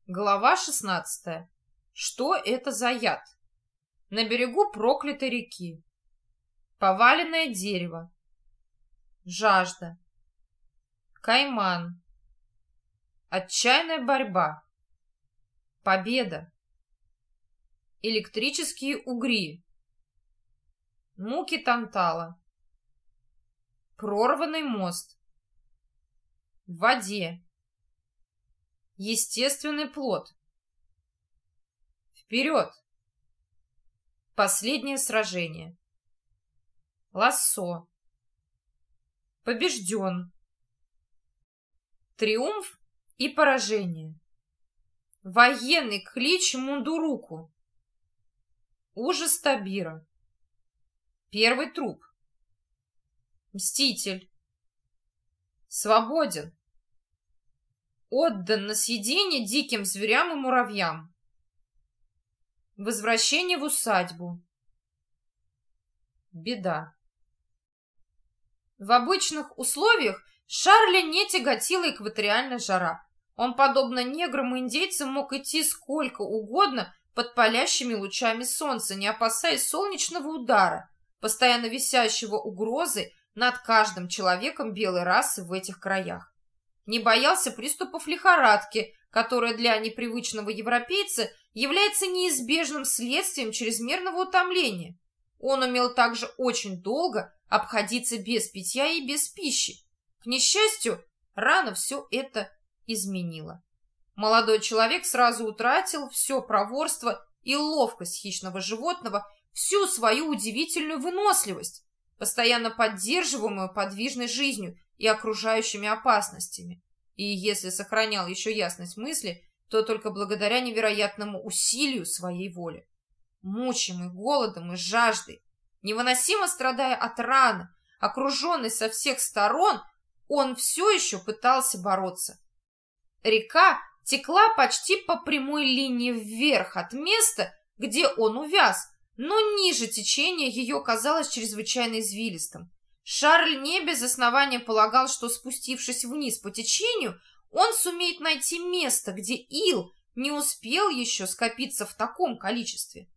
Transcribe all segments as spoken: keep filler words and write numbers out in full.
Глава шестнадцатая. Что это за яд? На берегу проклятой реки. Поваленное дерево. Жажда. Кайман. Отчаянная борьба. Победа. Электрические угри. Муки Тантала. Прорванный мост. В воде. Естественный плод. Вперед! Последнее сражение. Лассо. Побежден. Триумф и поражение. Военный клич Мундуруку. Ужас Табира. Первый труп. Мститель. Свободен. Отдан на съедение диким зверям и муравьям. Возвращение в усадьбу. Беда. В обычных условиях Шарля не тяготила экваториальная жара. Он, подобно неграм и индейцам, мог идти сколько угодно под палящими лучами солнца, не опасаясь солнечного удара, постоянно висящего угрозы над каждым человеком белой расы в этих краях. Не боялся приступов лихорадки, которая для непривычного европейца является неизбежным следствием чрезмерного утомления. Он умел также очень долго обходиться без питья и без пищи. К несчастью, рано все это изменило. Молодой человек сразу утратил все проворство и ловкость хищного животного, всю свою удивительную выносливость, постоянно поддерживаемую подвижной жизнью и окружающими опасностями. И если сохранял еще ясность мысли, то только благодаря невероятному усилию своей воли. Мучимый голодом и жаждой, невыносимо страдая от раны, окруженный со всех сторон, он все еще пытался бороться. Река текла почти по прямой линии вверх от места, где он увяз, но ниже течения ее казалось чрезвычайно извилистым. Шарль не без основания полагал, что, спустившись вниз по течению, он сумеет найти место, где ил не успел еще скопиться в таком количестве.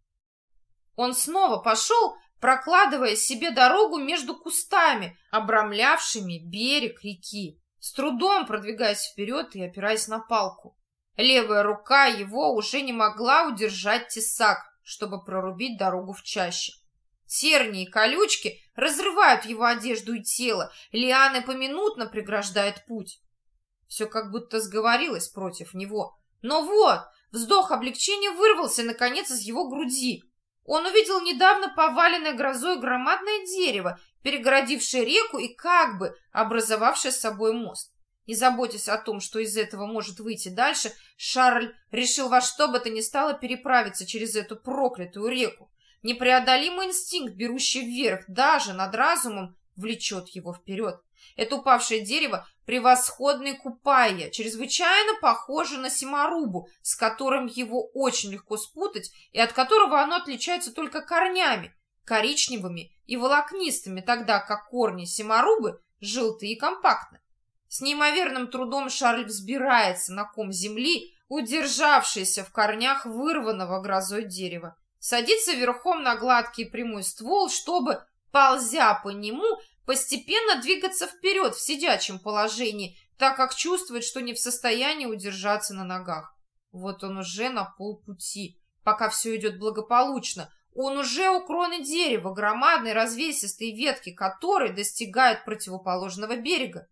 Он снова пошел, прокладывая себе дорогу между кустами, обрамлявшими берег реки, с трудом продвигаясь вперед и опираясь на палку. Левая рука его уже не могла удержать тесак, чтобы прорубить дорогу в чаще. Тернии и колючки разрывают его одежду и тело, лианы поминутно преграждают путь. Все как будто сговорилось против него. Но вот, вздох облегчения вырвался, наконец, из его груди. Он увидел недавно поваленное грозой громадное дерево, перегородившее реку и как бы образовавшее с собой мост. Не заботясь о том, что из этого может выйти дальше, Шарль решил во что бы то ни стало переправиться через эту проклятую реку. Непреодолимый инстинкт, берущий вверх даже над разумом, влечет его вперед. Это упавшее дерево — превосходный купайя, чрезвычайно похоже на симарубу, с которым его очень легко спутать и от которого оно отличается только корнями, коричневыми и волокнистыми, тогда как корни симарубы желтые и компактны. С неимоверным трудом Шарль взбирается на ком земли, удержавшийся в корнях вырванного грозой дерева. Садится верхом на гладкий прямой ствол, чтобы, ползя по нему, постепенно двигаться вперед в сидячем положении, так как чувствует, что не в состоянии удержаться на ногах. Вот он уже на полпути, пока все идет благополучно. Он уже у кроны дерева, громадной развесистой ветки которой достигают противоположного берега.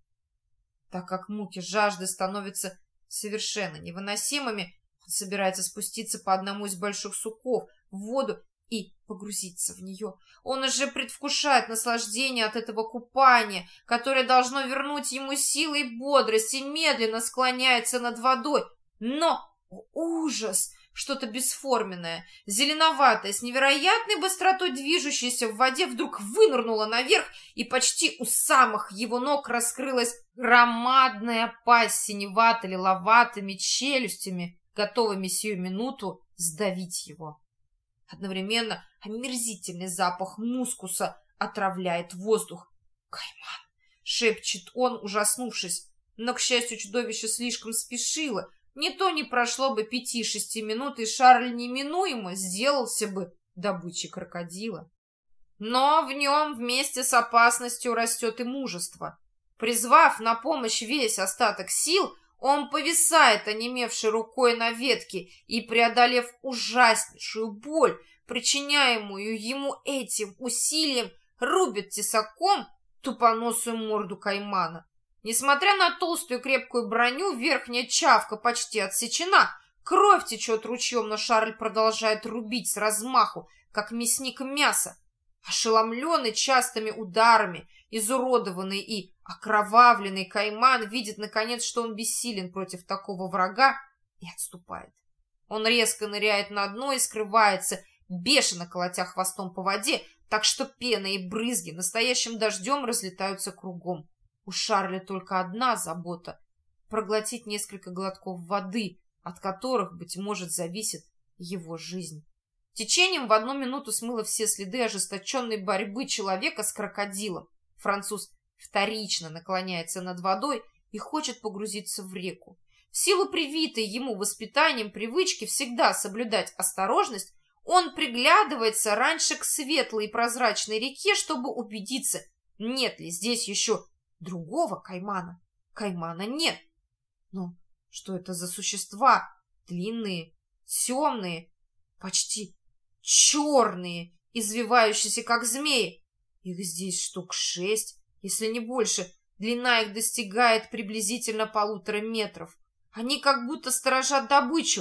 Так как муки жажды становятся совершенно невыносимыми, он собирается спуститься по одному из больших суков в воду и погрузиться в нее. Он уже предвкушает наслаждение от этого купания, которое должно вернуть ему силы и бодрость, и медленно склоняется над водой. Но, о, ужас! Что-то бесформенное, зеленоватое, с невероятной быстротой движущееся в воде вдруг вынырнуло наверх, и почти у самых его ног раскрылась громадная пасть с синевато-лиловатыми челюстями, готовыми сию минуту сдавить его. Одновременно омерзительный запах мускуса отравляет воздух. «Кайман!» — шепчет он, ужаснувшись. Но, к счастью, чудовище слишком спешило. Не то не прошло бы пяти-шести минут, и Шарль неминуемо сделался бы добычей крокодила. Но в нем вместе с опасностью растет и мужество. Призвав на помощь весь остаток сил, он повисает, онемевшей рукой на ветке, и, преодолев ужаснейшую боль, причиняемую ему этим усилием, рубит тесаком тупоносую морду каймана. Несмотря на толстую крепкую броню, верхняя чавка почти отсечена, кровь течет ручьем, но Шарль продолжает рубить с размаху, как мясник мясо. Ошеломленный частыми ударами, изуродованный и окровавленный кайман видит, наконец, что он бессилен против такого врага, и отступает. Он резко ныряет на дно и скрывается, бешено колотя хвостом по воде, так что пена и брызги настоящим дождем разлетаются кругом. У Шарля только одна забота — проглотить несколько глотков воды, от которых, быть может, зависит его жизнь. Течением в одну минуту смыло все следы ожесточенной борьбы человека с крокодилом. Француз вторично наклоняется над водой и хочет погрузиться в реку. В силу привитой ему воспитанием привычки всегда соблюдать осторожность, он приглядывается раньше к светлой и прозрачной реке, чтобы убедиться, нет ли здесь еще другого каймана. Каймана нет. Но что это за существа? Длинные, темные, почти черные, извивающиеся, как змеи. Их здесь штук шесть, если не больше. Длина их достигает приблизительно полутора метров. Они как будто сторожат добычу.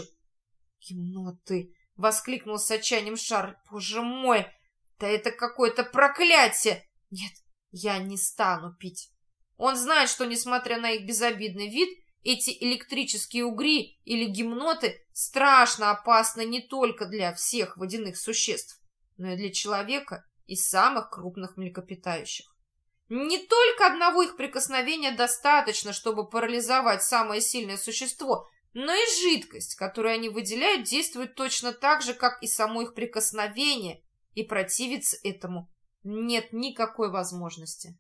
«Гимноты!» — воскликнул с отчаянием Шарль. «Боже мой! Да это какое-то проклятие! Нет, я не стану пить!» Он знает, что, несмотря на их безобидный вид, эти электрические угри или гимноты страшно опасны не только для всех водяных существ, но и для человека и самых крупных млекопитающих. Не только одного их прикосновения достаточно, чтобы парализовать самое сильное существо, но и жидкость, которую они выделяют, действует точно так же, как и само их прикосновение, и противиться этому нет никакой возможности.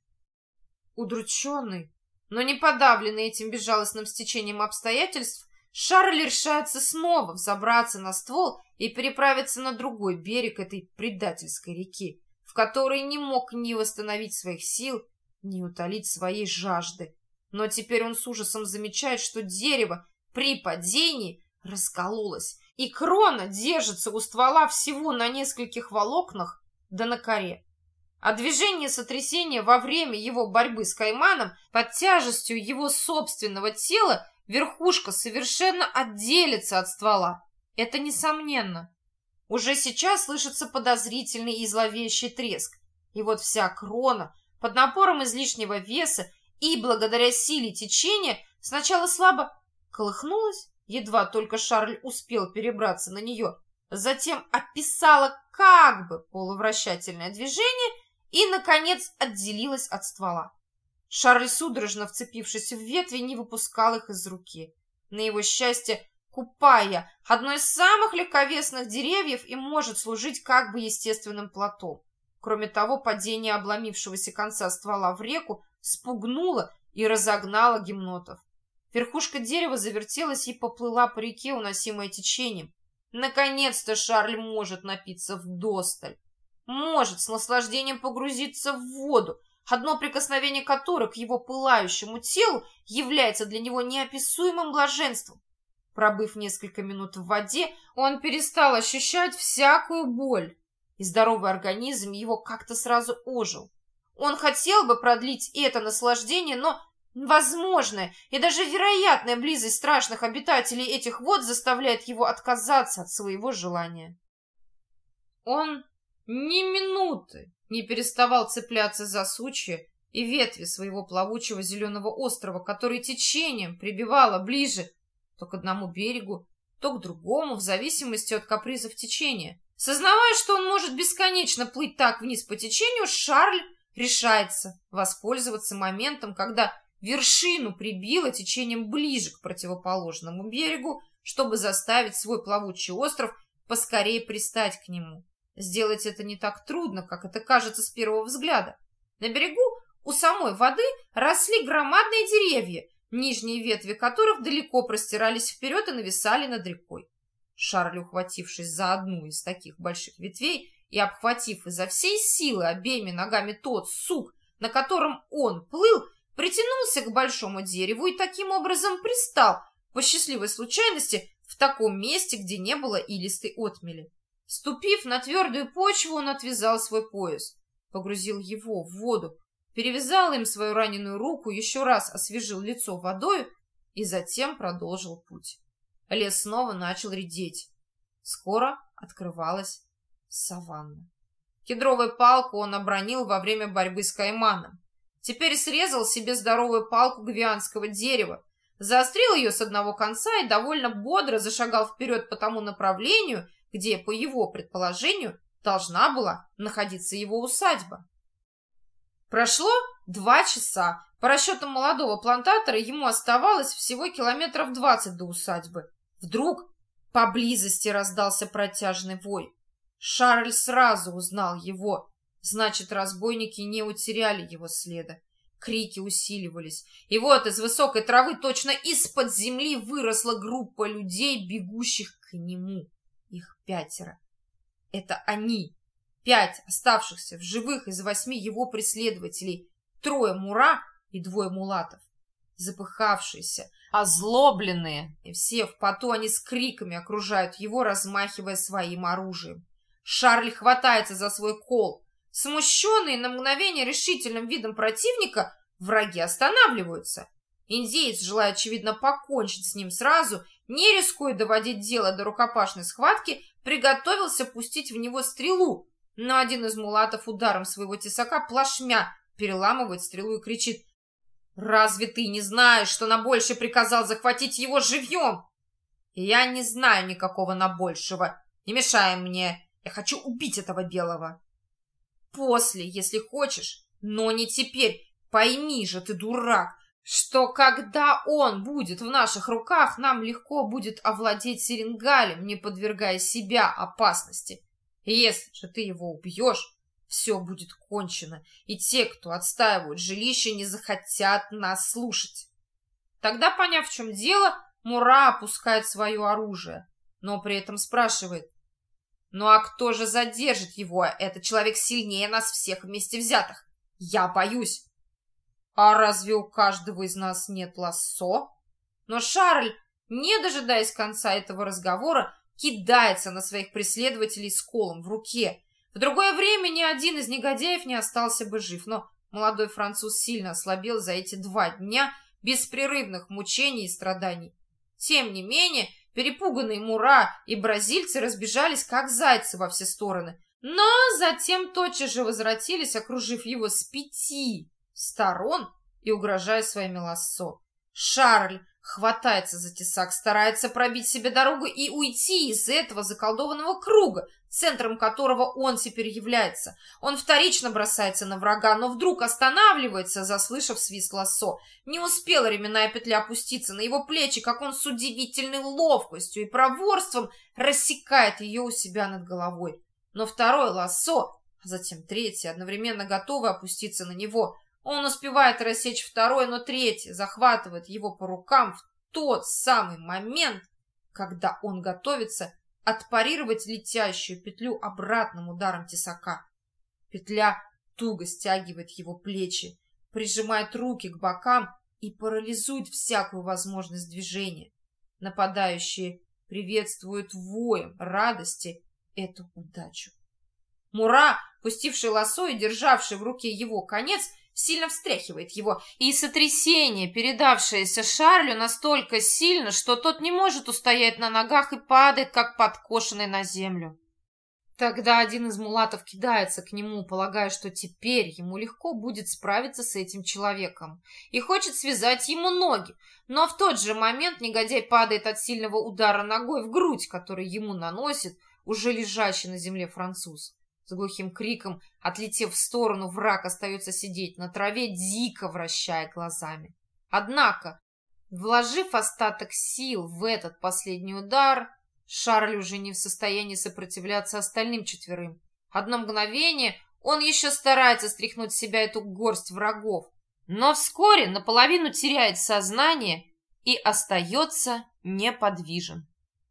Удрученный, но не подавленный этим безжалостным стечением обстоятельств, Шарль решается снова взобраться на ствол и переправиться на другой берег этой предательской реки, в которой не мог ни восстановить своих сил, ни утолить своей жажды. Но теперь он с ужасом замечает, что дерево при падении раскололось, и крона держится у ствола всего на нескольких волокнах да на коре. А движение сотрясения во время его борьбы с кайманом под тяжестью его собственного тела верхушка совершенно отделится от ствола. Это несомненно. Уже сейчас слышится подозрительный и зловещий треск. И вот вся крона под напором излишнего веса и благодаря силе течения сначала слабо колыхнулась, едва только Шарль успел перебраться на нее, затем описала как бы полувращательное движение и, наконец, отделилась от ствола. Шарль, судорожно вцепившись в ветви, не выпускал их из руки. На его счастье, купая, одно из самых легковесных деревьев, и может служить как бы естественным плотом. Кроме того, падение обломившегося конца ствола в реку спугнуло и разогнало гимнотов. Верхушка дерева завертелась и поплыла по реке, уносимая течением. Наконец-то Шарль может напиться вдосталь. Может с наслаждением погрузиться в воду, одно прикосновение которой к его пылающему телу является для него неописуемым блаженством. Пробыв несколько минут в воде, он перестал ощущать всякую боль, и здоровый организм его как-то сразу ожил. Он хотел бы продлить это наслаждение, но возможная и даже вероятная близость страшных обитателей этих вод заставляет его отказаться от своего желания. Он ни минуты не переставал цепляться за сучья и ветви своего плавучего зеленого острова, который течением прибивало ближе то к одному берегу, то к другому, в зависимости от капризов течения. Сознавая, что он может бесконечно плыть так вниз по течению, Шарль решается воспользоваться моментом, когда вершину прибило течением ближе к противоположному берегу, чтобы заставить свой плавучий остров поскорее пристать к нему. Сделать это не так трудно, как это кажется с первого взгляда. На берегу у самой воды росли громадные деревья, нижние ветви которых далеко простирались вперед и нависали над рекой. Шарль, ухватившись за одну из таких больших ветвей и обхватив изо всей силы обеими ногами тот сук, на котором он плыл, притянулся к большому дереву и таким образом пристал, по счастливой случайности, в таком месте, где не было илистой отмели. Ступив на твердую почву, он отвязал свой пояс, погрузил его в воду, перевязал им свою раненую руку, еще раз освежил лицо водою и затем продолжил путь. Лес снова начал редеть. Скоро открывалась саванна. Кедровую палку он обронил во время борьбы с кайманом. Теперь срезал себе здоровую палку гвианского дерева, заострил ее с одного конца и довольно бодро зашагал вперед по тому направлению, где, по его предположению, должна была находиться его усадьба. Прошло два часа. По расчетам молодого плантатора ему оставалось всего километров двадцать до усадьбы. Вдруг поблизости раздался протяжный вой. Шарль сразу узнал его. Значит, разбойники не утеряли его следа. Крики усиливались. И вот из высокой травы точно из-под земли выросла группа людей, бегущих к нему. Их пятеро. Это они, пять оставшихся в живых из восьми его преследователей, трое мура и двое мулатов. Запыхавшиеся, озлобленные, и все в поту они с криками окружают его, размахивая своим оружием. Шарль хватается за свой кол. Смущенные на мгновение решительным видом противника, враги останавливаются. Индеец, желая, очевидно, покончить с ним сразу, не рискуя доводить дело до рукопашной схватки, приготовился пустить в него стрелу, но один из мулатов ударом своего тесака плашмя переламывает стрелу и кричит: «Разве ты не знаешь, что на больше приказал захватить его живьем?» «Я не знаю никакого на большего. Не мешай мне. Я хочу убить этого белого». «После, если хочешь, но не теперь. Пойми же ты, дурак, что когда он будет в наших руках, нам легко будет овладеть Серенгалем, не подвергая себя опасности. И если же ты его убьешь, все будет кончено, и те, кто отстаивают жилище, не захотят нас слушать». Тогда, поняв, в чем дело, Мура опускает свое оружие, но при этом спрашивает: «Ну а кто же задержит его? Этот человек сильнее нас всех вместе взятых. Я боюсь». «А разве у каждого из нас нет лассо?» Но Шарль, не дожидаясь конца этого разговора, кидается на своих преследователей с колом в руке. В другое время ни один из негодяев не остался бы жив, но молодой француз сильно ослабел за эти два дня беспрерывных мучений и страданий. Тем не менее, перепуганные мура и бразильцы разбежались, как зайцы, во все стороны, но затем тотчас же возвратились, окружив его с пяти сторон и угрожая своими лассо. Шарль хватается за тесак, старается пробить себе дорогу и уйти из этого заколдованного круга, центром которого он теперь является. Он вторично бросается на врага, но вдруг останавливается, заслышав свист лассо. Не успела ременная петля опуститься на его плечи, как он с удивительной ловкостью и проворством рассекает ее у себя над головой. Но второе лассо, а затем третье, одновременно готовы опуститься на него. Он успевает рассечь второе, но третье захватывает его по рукам в тот самый момент, когда он готовится отпарировать летящую петлю обратным ударом тесака. Петля туго стягивает его плечи, прижимает руки к бокам и парализует всякую возможность движения. Нападающие приветствуют воем радости эту удачу. Мура, пустивший лассо и державший в руке его конец, сильно встряхивает его, и сотрясение, передавшееся Шарлю, настолько сильно, что тот не может устоять на ногах и падает, как подкошенный на землю. Тогда один из мулатов кидается к нему, полагая, что теперь ему легко будет справиться с этим человеком, и хочет связать ему ноги, но в тот же момент негодяй падает от сильного удара ногой в грудь, который ему наносит уже лежащий на земле француз. С глухим криком, отлетев в сторону, враг остается сидеть на траве, дико вращая глазами. Однако, вложив остаток сил в этот последний удар, Шарль уже не в состоянии сопротивляться остальным четверым. Одно мгновение он еще старается стряхнуть с себя эту горсть врагов, но вскоре наполовину теряет сознание и остается неподвижен.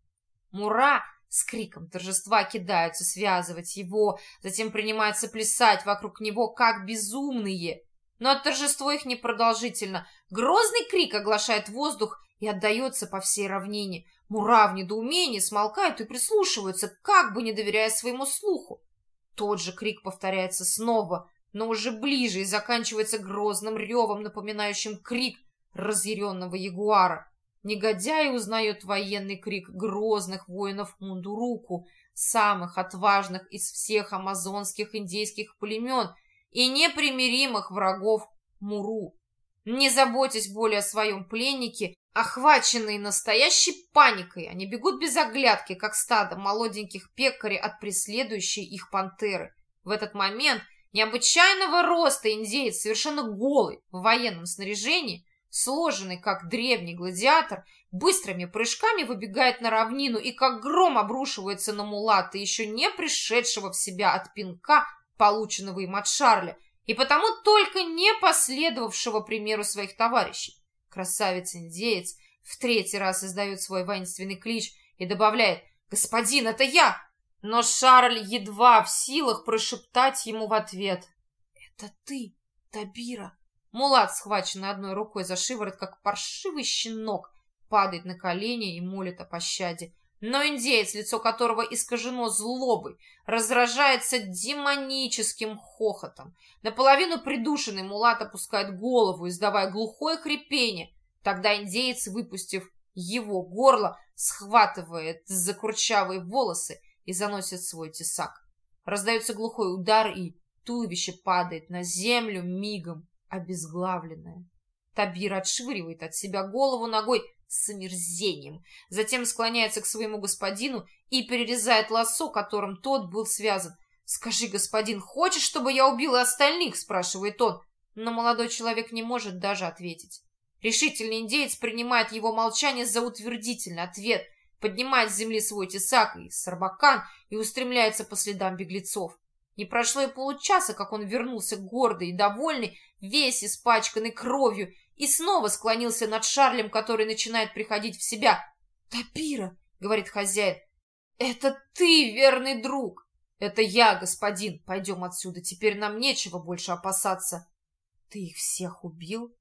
Мура с криком торжества кидаются связывать его, затем принимаются плясать вокруг него, как безумные. Но торжество их непродолжительно. Грозный крик оглашает воздух и отдается по всей равнине. Мура в недоумении смолкают и прислушиваются, как бы не доверяя своему слуху. Тот же крик повторяется снова, но уже ближе и заканчивается грозным ревом, напоминающим крик разъяренного ягуара. Негодяй узнает военный крик грозных воинов Мундуруку, самых отважных из всех амазонских индейских племен и непримиримых врагов Муру. Не заботясь более о своем пленнике, охваченные настоящей паникой, они бегут без оглядки, как стадо молоденьких пекарей от преследующей их пантеры. В этот момент необычайного роста индеец, совершенно голый, в военном снаряжении, сложенный, как древний гладиатор, быстрыми прыжками выбегает на равнину и как гром обрушивается на мулата, еще не пришедшего в себя от пинка, полученного им от Шарля, и потому только не последовавшего примеру своих товарищей. Красавец-индеец в третий раз издает свой воинственный клич и добавляет: «Господин, это я!» Но Шарль едва в силах прошептать ему в ответ: «Это ты, Табира!» Мулат, схваченный одной рукой за шиворот, как паршивый щенок, падает на колени и молит о пощаде. Но индеец, лицо которого искажено злобой, разражается демоническим хохотом. Наполовину придушенный мулат опускает голову, издавая глухое хрипение. Тогда индеец, выпустив его горло, схватывает за курчавые волосы и заносит свой тесак. Раздается глухой удар, и туловище падает на землю мигом обезглавленное. Табир отшвыривает от себя голову ногой с омерзением, затем склоняется к своему господину и перерезает лассо, которым тот был связан. «Скажи, господин, хочешь, чтобы я убил и остальных?» – спрашивает он, но молодой человек не может даже ответить. Решительный индеец принимает его молчание за утвердительный ответ, поднимает с земли свой тесак и сарбакан и устремляется по следам беглецов. Не прошло и получаса, как он вернулся гордый и довольный, весь испачканный кровью, и снова склонился над Шарлем, который начинает приходить в себя. «Табира!» — говорит хозяин. «Это ты, верный друг!» «Это я, господин! Пойдем отсюда, теперь нам нечего больше опасаться!» «Ты их всех убил?»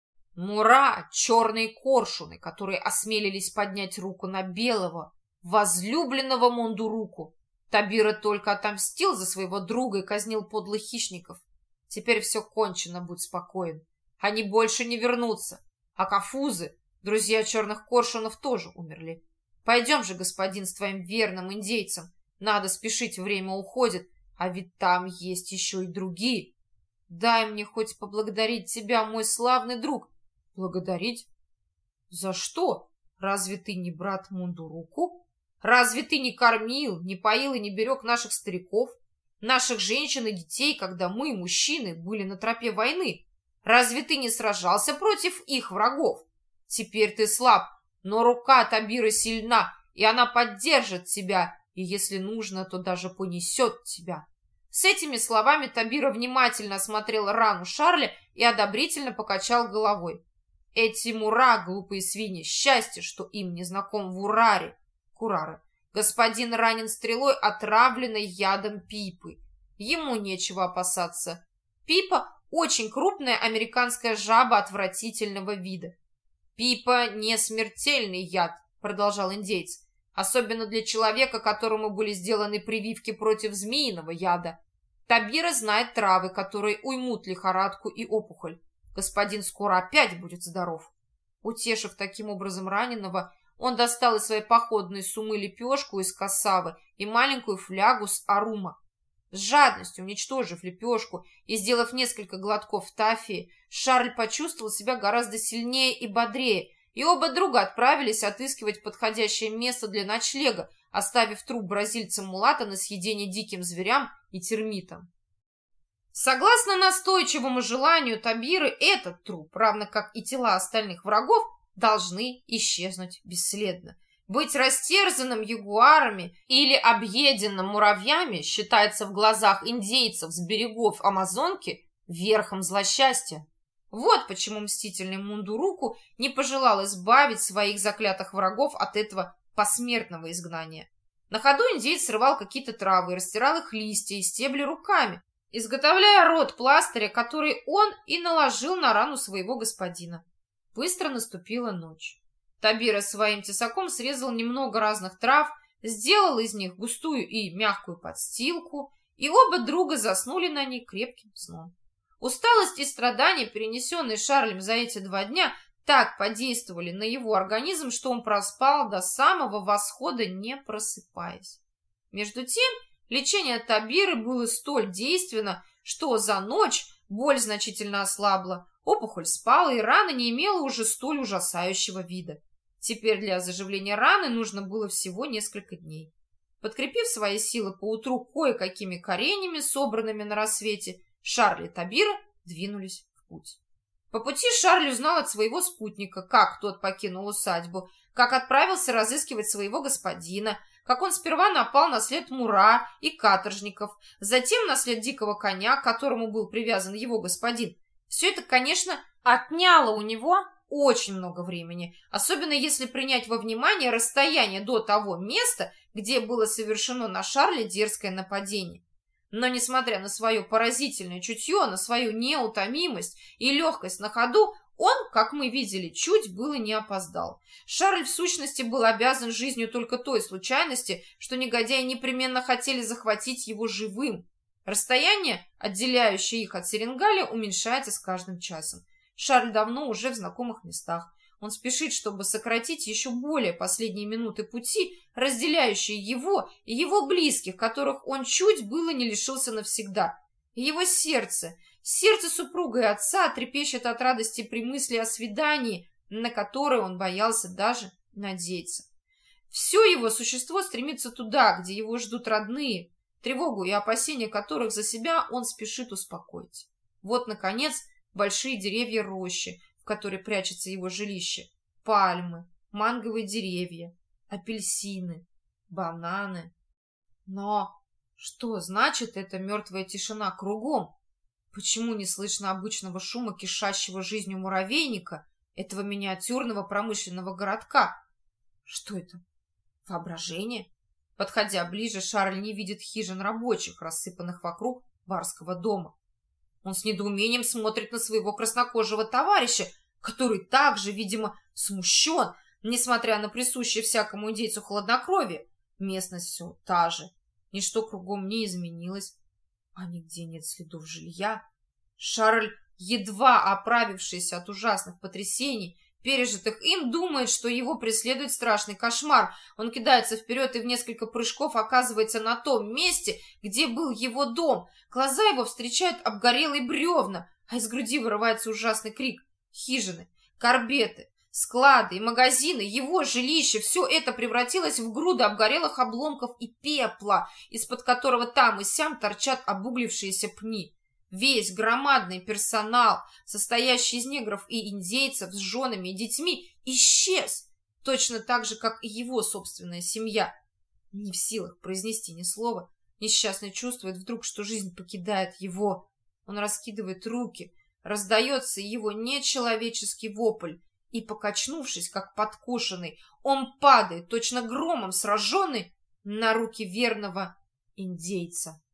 Мура, черные коршуны, которые осмелились поднять руку на белого, возлюбленного Мундуруку. Табира только отомстил за своего друга и казнил подлых хищников. Теперь все кончено, будь спокоен. Они больше не вернутся. А кафузы, друзья черных коршунов, тоже умерли. Пойдем же, господин, с твоим верным индейцем. Надо спешить, время уходит, а ведь там есть еще и другие. Дай мне хоть поблагодарить тебя, мой славный друг. Благодарить? За что? Разве ты не брат Мундуруку? Разве ты не кормил, не поил и не берег наших стариков, наших женщин и детей, когда мы, мужчины, были на тропе войны? Разве ты не сражался против их врагов? Теперь ты слаб, но рука Табира сильна, и она поддержит тебя, и если нужно, то даже понесет тебя. С этими словами Табира внимательно осмотрел рану Шарля и одобрительно покачал головой. Эти мура, глупые свиньи, счастье, что им не знаком в Ураре. Курара. Господин ранен стрелой, отравленной ядом пипы. Ему нечего опасаться. Пипа – очень крупная американская жаба отвратительного вида. Пипа – не смертельный яд, продолжал индейец, особенно для человека, которому были сделаны прививки против змеиного яда. Табира знает травы, которые уймут лихорадку и опухоль. Господин скоро опять будет здоров. Утешив таким образом раненого, он достал из своей походной суммы лепешку из кассавы и маленькую флягу с арума. С жадностью уничтожив лепешку и сделав несколько глотков тафии, Шарль почувствовал себя гораздо сильнее и бодрее, и оба друга отправились отыскивать подходящее место для ночлега, оставив труп бразильца-мулата на съедение диким зверям и термитам. Согласно настойчивому желанию Табиры, этот труп, равно как и тела остальных врагов, должны исчезнуть бесследно. Быть растерзанным ягуарами или объеденным муравьями считается в глазах индейцев с берегов Амазонки верхом злосчастья. Вот почему мстительный Мундуруку не пожелал избавить своих заклятых врагов от этого посмертного изгнания. На ходу индеец срывал какие-то травы и растирал их листья и стебли руками, изготовляя рот пластыря, который он и наложил на рану своего господина. Быстро наступила ночь. Табира своим тесаком срезал немного разных трав, сделал из них густую и мягкую подстилку, и оба друга заснули на ней крепким сном. Усталость и страдания, перенесенные Шарлем за эти два дня, так подействовали на его организм, что он проспал до самого восхода, не просыпаясь. Между тем, лечение Табиры было столь действенно, что за ночь боль значительно ослабла, опухоль спала, и рана не имела уже столь ужасающего вида. Теперь для заживления раны нужно было всего несколько дней. Подкрепив свои силы поутру кое-какими кореньями, собранными на рассвете, Шарль и Табира двинулись в путь. По пути Шарль узнал от своего спутника, как тот покинул усадьбу, как отправился разыскивать своего господина, как он сперва напал на след Мура и каторжников, затем на след дикого коня, к которому был привязан его господин. Все это, конечно, отняло у него очень много времени, особенно если принять во внимание расстояние до того места, где было совершено на Шарле дерзкое нападение. Но, несмотря на свое поразительное чутье, на свою неутомимость и легкость на ходу, он, как мы видели, чуть было не опоздал. Шарль, в сущности, был обязан жизнью только той случайности, что негодяи непременно хотели захватить его живым. Расстояние, отделяющее их от Серенгаля, уменьшается с каждым часом. Шарль давно уже в знакомых местах. Он спешит, чтобы сократить еще более последние минуты пути, разделяющие его и его близких, которых он чуть было не лишился навсегда. И его сердце, сердце супруга и отца трепещет от радости при мысли о свидании, на которое он боялся даже надеяться. Все его существо стремится туда, где его ждут родные, тревогу и опасения которых за себя он спешит успокоить. Вот, наконец, большие деревья рощи, в которой прячется его жилище, пальмы, манговые деревья, апельсины, бананы. Но что значит эта мертвая тишина кругом? Почему не слышно обычного шума кишащего жизнью муравейника, этого миниатюрного промышленного городка? Что это? Воображение? Подходя ближе, Шарль не видит хижин рабочих, рассыпанных вокруг барского дома. Он с недоумением смотрит на своего краснокожего товарища, который также, видимо, смущен, несмотря на присущее всякому индейцу хладнокровие. Местность все та же. Ничто кругом не изменилось, а нигде нет следов жилья. Шарль, едва оправившийся от ужасных потрясений, пережитых им, думает, что его преследует страшный кошмар. Он кидается вперед и в несколько прыжков оказывается на том месте, где был его дом. Глаза его встречают обгорелые бревна, а из груди вырывается ужасный крик. Хижины, корбеты, склады и магазины, его жилище — все это превратилось в груды обгорелых обломков и пепла, из-под которого там и сям торчат обуглившиеся пни. Весь громадный персонал, состоящий из негров и индейцев с женами и детьми, исчез, точно так же, как и его собственная семья. Не в силах произнести ни слова, несчастный чувствует вдруг, что жизнь покидает его. Он раскидывает руки, раздается его нечеловеческий вопль, и, покачнувшись, как подкошенный, он падает, точно громом сраженный, на руки верного индейца.